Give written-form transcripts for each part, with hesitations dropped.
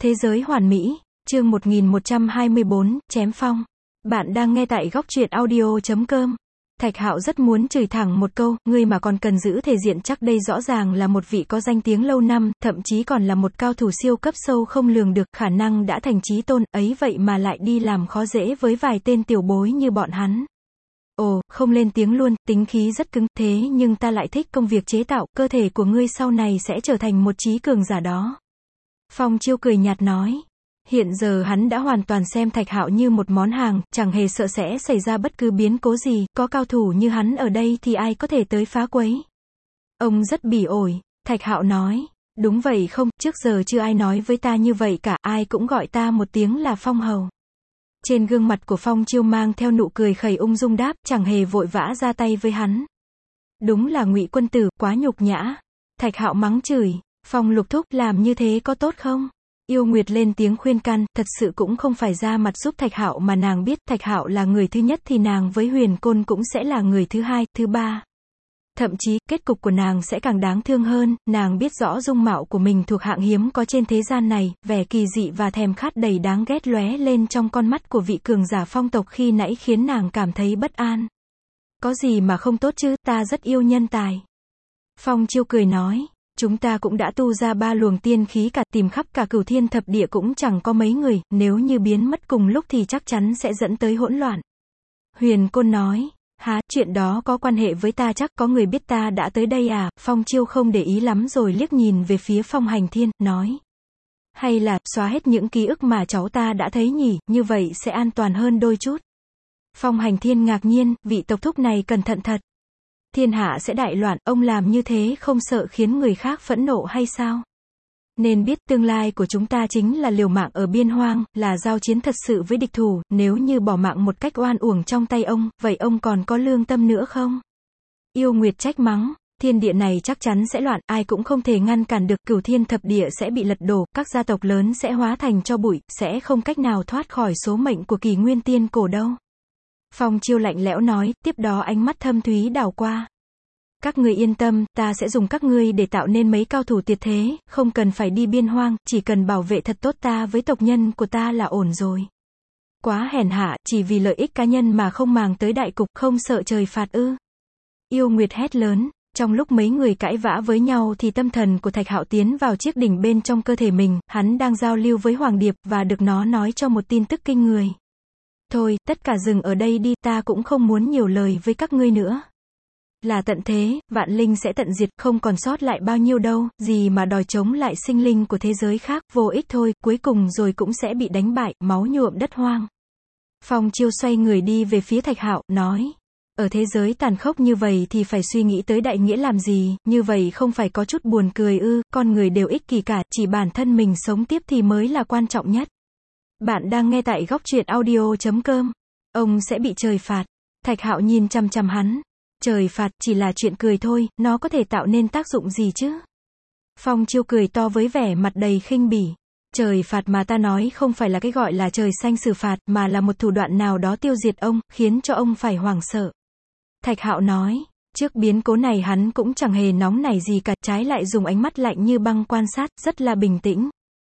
Thế giới hoàn mỹ, chương 1124, chém phong. Bạn đang nghe tại góc truyện audio.com. Thạch Hạo rất muốn chửi thẳng một câu, ngươi mà còn cần giữ thể diện chắc đây rõ ràng là một vị có danh tiếng lâu năm, thậm chí còn là một cao thủ siêu cấp sâu không lường được, khả năng đã thành chí tôn, ấy vậy mà lại đi làm khó dễ với vài tên tiểu bối như bọn hắn. Ồ, không lên tiếng luôn, tính khí rất cứng, thế nhưng ta lại thích công việc chế tạo, cơ thể của ngươi sau này sẽ trở thành một trí cường giả đó. Phong Chiêu cười nhạt nói. Hiện giờ hắn đã hoàn toàn xem Thạch Hạo như một món hàng, chẳng hề sợ sẽ xảy ra bất cứ biến cố gì, có cao thủ như hắn ở đây thì ai có thể tới phá quấy. Ông rất bỉ ổi, Thạch Hạo nói. Đúng vậy không, trước giờ chưa ai nói với ta như vậy cả, ai cũng gọi ta một tiếng là Phong Hầu. Trên gương mặt của Phong Chiêu mang theo nụ cười khẩy ung dung đáp, chẳng hề vội vã ra tay với hắn. Đúng là Ngụy quân tử, quá nhục nhã. Thạch Hạo mắng chửi. Phong Lục thúc, làm như thế có tốt không? Yêu Nguyệt lên tiếng khuyên can, thật sự cũng không phải ra mặt giúp Thạch Hạo mà nàng biết Thạch Hạo là người thứ nhất thì nàng với Huyền Côn cũng sẽ là người thứ hai, thứ ba. Thậm chí, kết cục của nàng sẽ càng đáng thương hơn, nàng biết rõ dung mạo của mình thuộc hạng hiếm có trên thế gian này, vẻ kỳ dị và thèm khát đầy đáng ghét lóe lên trong con mắt của vị cường giả phong tộc khi nãy khiến nàng cảm thấy bất an. Có gì mà không tốt chứ, ta rất yêu nhân tài. Phong Chiêu cười nói. Chúng ta cũng đã tu ra 3 luồng tiên khí cả, tìm khắp cả Cửu Thiên Thập Địa cũng chẳng có mấy người, nếu như biến mất cùng lúc thì chắc chắn sẽ dẫn tới hỗn loạn. Huyền Côn nói, hả, chuyện đó có quan hệ với ta chắc, có người biết ta đã tới đây à? Phong Chiêu không để ý lắm rồi liếc nhìn về phía Phong Hành Thiên, nói. Hay là, xóa hết những ký ức mà cháu ta đã thấy nhỉ, như vậy sẽ an toàn hơn đôi chút. Phong Hành Thiên ngạc nhiên, vị tộc thúc này cẩn thận thật. Thiên hạ sẽ đại loạn, ông làm như thế không sợ khiến người khác phẫn nộ hay sao? Nên biết tương lai của chúng ta chính là liều mạng ở biên hoang, là giao chiến thật sự với địch thủ, nếu như bỏ mạng một cách oan uổng trong tay ông, vậy ông còn có lương tâm nữa không? Yêu Nguyệt trách mắng, thiên địa này chắc chắn sẽ loạn, ai cũng không thể ngăn cản được, Cửu Thiên Thập Địa sẽ bị lật đổ, các gia tộc lớn sẽ hóa thành tro bụi, sẽ không cách nào thoát khỏi số mệnh của Kỷ Nguyên Tiên Cổ đâu. Phong Chiêu lạnh lẽo nói, tiếp đó ánh mắt thâm thúy đảo qua. Các ngươi yên tâm, ta sẽ dùng các ngươi để tạo nên mấy cao thủ tuyệt thế, không cần phải đi biên hoang, chỉ cần bảo vệ thật tốt ta với tộc nhân của ta là ổn rồi. Quá hèn hạ, chỉ vì lợi ích cá nhân mà không màng tới đại cục, không sợ trời phạt ư? Yêu Nguyệt hét lớn. Trong lúc mấy người cãi vã với nhau thì tâm thần của Thạch Hạo tiến vào chiếc đỉnh bên trong cơ thể mình, hắn đang giao lưu với Hoàng Điệp và được nó nói cho một tin tức kinh người. Thôi, tất cả dừng ở đây đi, ta cũng không muốn nhiều lời với các ngươi nữa. Là tận thế, vạn linh sẽ tận diệt, không còn sót lại bao nhiêu đâu, gì mà đòi chống lại sinh linh của thế giới khác, vô ích thôi, cuối cùng rồi cũng sẽ bị đánh bại, máu nhuộm đất hoang. Phong Chiêu xoay người đi về phía Thạch Hạo, nói. Ở thế giới tàn khốc như vậy thì phải suy nghĩ tới đại nghĩa làm gì, như vậy không phải có chút buồn cười ư, con người đều ích kỷ cả, chỉ bản thân mình sống tiếp thì mới là quan trọng nhất. Bạn đang nghe tại góc truyện audio.com. Ông sẽ bị trời phạt. Thạch Hạo nhìn chằm chằm hắn. Trời phạt chỉ là chuyện cười thôi, nó có thể tạo nên tác dụng gì chứ? Phong Chiêu cười to với vẻ mặt đầy khinh bỉ. Trời phạt mà ta nói không phải là cái gọi là trời xanh xử phạt, mà là một thủ đoạn nào đó tiêu diệt ông, khiến cho ông phải hoảng sợ. Thạch Hạo nói. Trước biến cố này hắn cũng chẳng hề nóng nảy gì cả, trái lại dùng ánh mắt lạnh như băng quan sát, rất là bình tĩnh.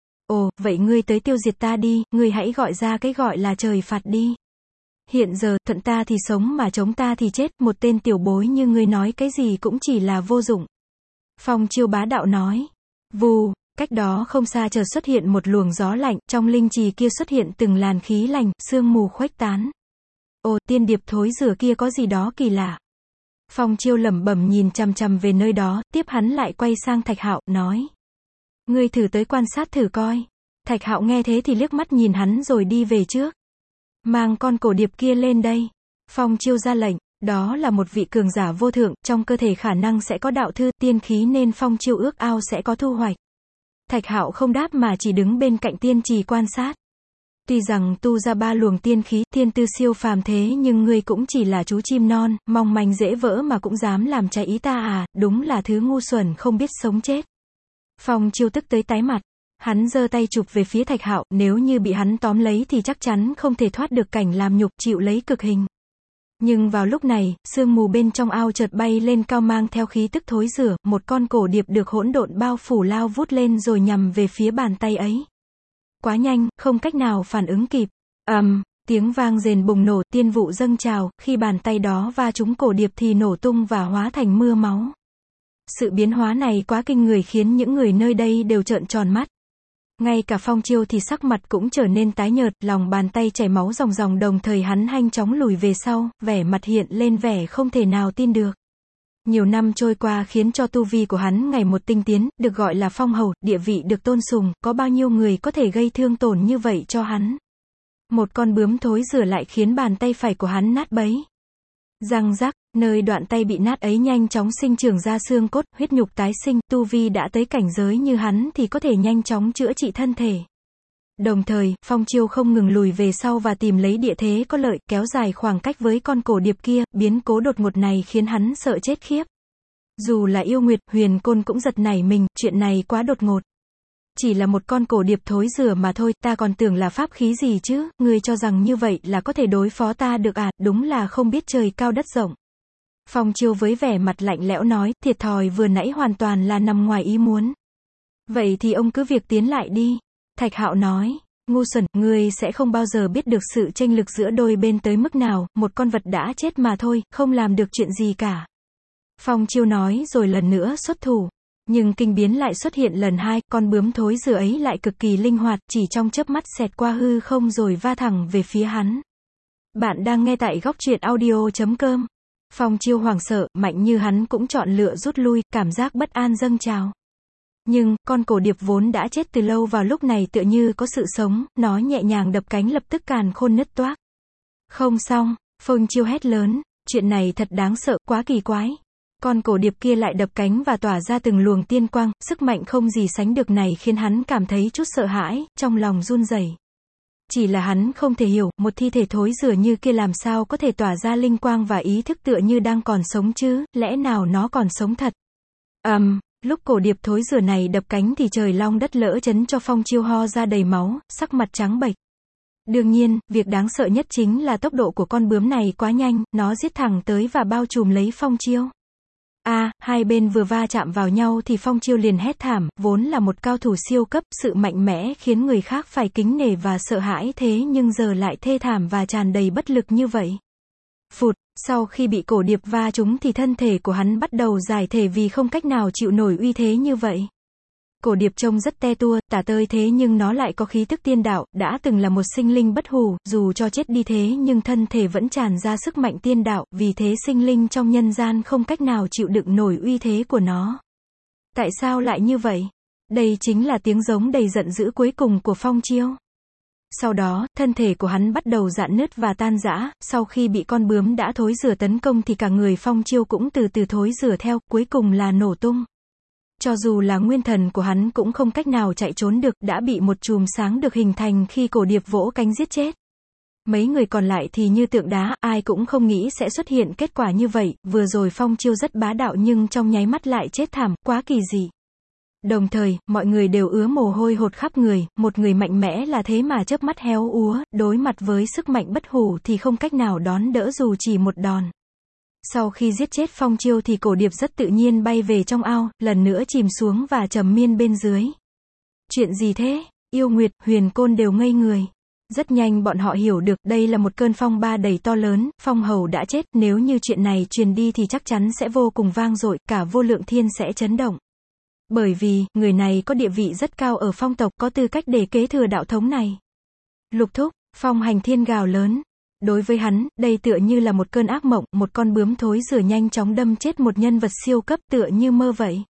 Ồ, vậy ngươi tới tiêu diệt ta đi, ngươi hãy gọi ra cái gọi là trời phạt đi. Hiện giờ, thuận ta thì sống mà chống ta thì chết, một tên tiểu bối như ngươi nói cái gì cũng chỉ là vô dụng. Phong Chiêu bá đạo nói. Vù, cách đó không xa chợt xuất hiện một luồng gió lạnh, trong linh trì kia xuất hiện từng làn khí lạnh, sương mù khuếch tán. Ồ, tiên điệp thối rửa kia có gì đó kỳ lạ. Phong Chiêu lẩm bẩm nhìn chằm chằm về nơi đó, tiếp hắn lại quay sang Thạch Hạo, nói. Ngươi thử tới quan sát thử coi. Thạch Hạo nghe thế thì liếc mắt nhìn hắn rồi đi về trước. Mang con cổ điệp kia lên đây. Phong Chiêu ra lệnh, đó là một vị cường giả vô thượng, trong cơ thể khả năng sẽ có đạo thư, tiên khí nên Phong Chiêu ước ao sẽ có thu hoạch. Thạch Hạo không đáp mà chỉ đứng bên cạnh tiên trì quan sát. Tuy rằng tu ra 3 luồng tiên khí, thiên tư siêu phàm thế nhưng ngươi cũng chỉ là chú chim non, mong manh dễ vỡ mà cũng dám làm trái ý ta à, đúng là thứ ngu xuẩn không biết sống chết. Phong Chiêu tức tới tái mặt. Hắn giơ tay chụp về phía Thạch Hạo, nếu như bị hắn tóm lấy thì chắc chắn không thể thoát được cảnh làm nhục, chịu lấy cực hình. Nhưng vào lúc này, sương mù bên trong ao chợt bay lên cao mang theo khí tức thối rửa, một con cổ điệp được hỗn độn bao phủ lao vút lên rồi nhằm về phía bàn tay ấy. quá nhanh, không cách nào phản ứng kịp. Tiếng vang rền bùng nổ, tiên vụ dâng trào, khi bàn tay đó va trúng cổ điệp thì nổ tung và hóa thành mưa máu. Sự biến hóa này quá kinh người khiến những người nơi đây đều trợn tròn mắt. Ngay cả Phong Chiêu thì sắc mặt cũng trở nên tái nhợt, lòng bàn tay chảy máu ròng ròng, đồng thời hắn nhanh chóng lùi về sau, vẻ mặt hiện lên vẻ không thể nào tin được. Nhiều năm trôi qua khiến cho tu vi của hắn ngày một tinh tiến, được gọi là phong hầu, địa vị được tôn sùng, có bao nhiêu người có thể gây thương tổn như vậy cho hắn. Một con bướm thối rửa lại khiến bàn tay phải của hắn nát bấy. Răng rắc, nơi đoạn tay bị nát ấy nhanh chóng sinh trưởng ra xương cốt, huyết nhục tái sinh, tu vi đã tới cảnh giới như hắn thì có thể nhanh chóng chữa trị thân thể. Đồng thời, Phong Chiêu không ngừng lùi về sau và tìm lấy địa thế có lợi, kéo dài khoảng cách với con cổ điệp kia, biến cố đột ngột này khiến hắn sợ chết khiếp. Dù là Yêu Nguyệt, Huyền Côn cũng giật nảy mình, chuyện này quá đột ngột. Chỉ là một con cổ điệp thối rửa mà thôi, ta còn tưởng là pháp khí gì chứ, ngươi cho rằng như vậy là có thể đối phó ta được à, đúng là không biết trời cao đất rộng. Phong Chiêu với vẻ mặt lạnh lẽo nói, thiệt thòi vừa nãy hoàn toàn là nằm ngoài ý muốn. Vậy thì ông cứ việc tiến lại đi. Thạch Hạo nói, ngu xuẩn, ngươi sẽ không bao giờ biết được sự chênh lực giữa đôi bên tới mức nào, một con vật đã chết mà thôi, không làm được chuyện gì cả. Phong Chiêu nói rồi lần nữa xuất thủ. Nhưng kinh biến lại xuất hiện lần hai, con bướm thối rửa ấy lại cực kỳ linh hoạt, chỉ trong chớp mắt xẹt qua hư không rồi va thẳng về phía hắn. Bạn đang nghe tại góc truyện audio.com. Phong Chiêu hoảng sợ, mạnh như hắn cũng chọn lựa rút lui, cảm giác bất an dâng trào. Nhưng, con cổ điệp vốn đã chết từ lâu vào lúc này tựa như có sự sống, nó nhẹ nhàng đập cánh lập tức càn khôn nứt toác. Không xong, Phong Chiêu hét lớn, chuyện này thật đáng sợ, quá kỳ quái. Con cổ điệp kia lại đập cánh và tỏa ra từng luồng tiên quang, sức mạnh không gì sánh được này khiến hắn cảm thấy chút sợ hãi, trong lòng run rẩy. Chỉ là hắn không thể hiểu, một thi thể thối rửa như kia làm sao có thể tỏa ra linh quang và ý thức tựa như đang còn sống chứ, lẽ nào nó còn sống thật? Lúc cổ điệp thối rửa này đập cánh thì trời long đất lỡ chấn cho Phong Chiêu ho ra đầy máu, sắc mặt trắng bệch. Đương nhiên, việc đáng sợ nhất chính là tốc độ của con bướm này quá nhanh, nó giết thẳng tới và bao trùm lấy Phong Chiêu. Hai bên vừa va chạm vào nhau thì Phong Chiêu liền hét thảm, vốn là một cao thủ siêu cấp, sự mạnh mẽ khiến người khác phải kính nể và sợ hãi thế nhưng giờ lại thê thảm và tràn đầy bất lực như vậy. Phụt, sau khi bị cổ điệp va trúng thì thân thể của hắn bắt đầu giải thể vì không cách nào chịu nổi uy thế như vậy. Cổ điệp trông rất te tua, tả tơi thế nhưng nó lại có khí tức tiên đạo, đã từng là một sinh linh bất hủ, dù cho chết đi thế nhưng thân thể vẫn tràn ra sức mạnh tiên đạo, vì thế sinh linh trong nhân gian không cách nào chịu đựng nổi uy thế của nó. Tại sao lại như vậy? Đây chính là tiếng giống đầy giận dữ cuối cùng của Phong Chiêu. Sau đó, thân thể của hắn bắt đầu rạn nứt và tan rã, sau khi bị con bướm đã thối rửa tấn công thì cả người Phong Chiêu cũng từ từ thối rửa theo, cuối cùng là nổ tung. Cho dù là nguyên thần của hắn cũng không cách nào chạy trốn được, đã bị một chùm sáng được hình thành khi cổ điệp vỗ cánh giết chết. Mấy người còn lại thì như tượng đá, ai cũng không nghĩ sẽ xuất hiện kết quả như vậy, vừa rồi Phong Chiêu rất bá đạo nhưng trong nháy mắt lại chết thảm, quá kỳ dị. Đồng thời, mọi người đều ứa mồ hôi hột khắp người, một người mạnh mẽ là thế mà chớp mắt héo úa, đối mặt với sức mạnh bất hủ thì không cách nào đón đỡ dù chỉ một đòn. Sau khi giết chết Phong Chiêu thì cổ điệp rất tự nhiên bay về trong ao, lần nữa chìm xuống và trầm miên bên dưới. Chuyện gì thế? Yêu Nguyệt, Huyền Côn đều ngây người. Rất nhanh bọn họ hiểu được, đây là một cơn phong ba đầy to lớn, Phong Hầu đã chết, nếu như chuyện này truyền đi thì chắc chắn sẽ vô cùng vang dội, cả vô lượng thiên sẽ chấn động. Bởi vì, người này có địa vị rất cao ở Phong tộc, có tư cách để kế thừa đạo thống này. Lục thúc, Phong Hành Thiên gào lớn. Đối với hắn, đây tựa như là một cơn ác mộng, một con bướm thối rửa nhanh chóng đâm chết một nhân vật siêu cấp tựa như mơ vậy.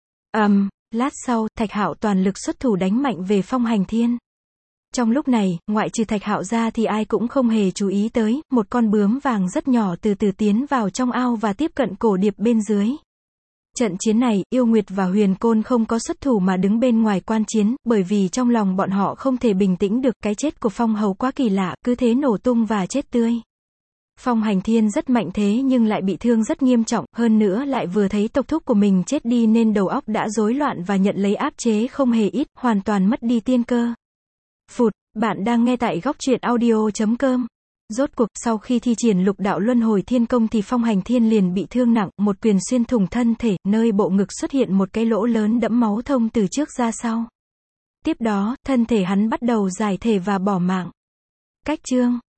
Lát sau, Thạch Hạo toàn lực xuất thủ đánh mạnh về Phong Hành Thiên. Trong lúc này, ngoại trừ Thạch Hạo ra thì ai cũng không hề chú ý tới, một con bướm vàng rất nhỏ từ từ tiến vào trong ao và tiếp cận cổ điệp bên dưới. Trận chiến này, Yêu Nguyệt và Huyền Côn không có xuất thủ mà đứng bên ngoài quan chiến, bởi vì trong lòng bọn họ không thể bình tĩnh được, cái chết của Phong Hầu quá kỳ lạ, cứ thế nổ tung và chết tươi. Phong Hành Thiên rất mạnh thế nhưng lại bị thương rất nghiêm trọng, hơn nữa lại vừa thấy tộc thúc của mình chết đi nên đầu óc đã rối loạn và nhận lấy áp chế không hề ít, hoàn toàn mất đi tiên cơ. Phụt, bạn đang nghe tại góc truyện audio.com. Rốt cuộc, sau khi thi triển lục đạo luân hồi thiên công thì Phong Hành Thiên liền bị thương nặng, một quyền xuyên thủng thân thể, nơi bộ ngực xuất hiện một cái lỗ lớn đẫm máu thông từ trước ra sau. Tiếp đó, thân thể hắn bắt đầu giải thể và bỏ mạng. Cách chương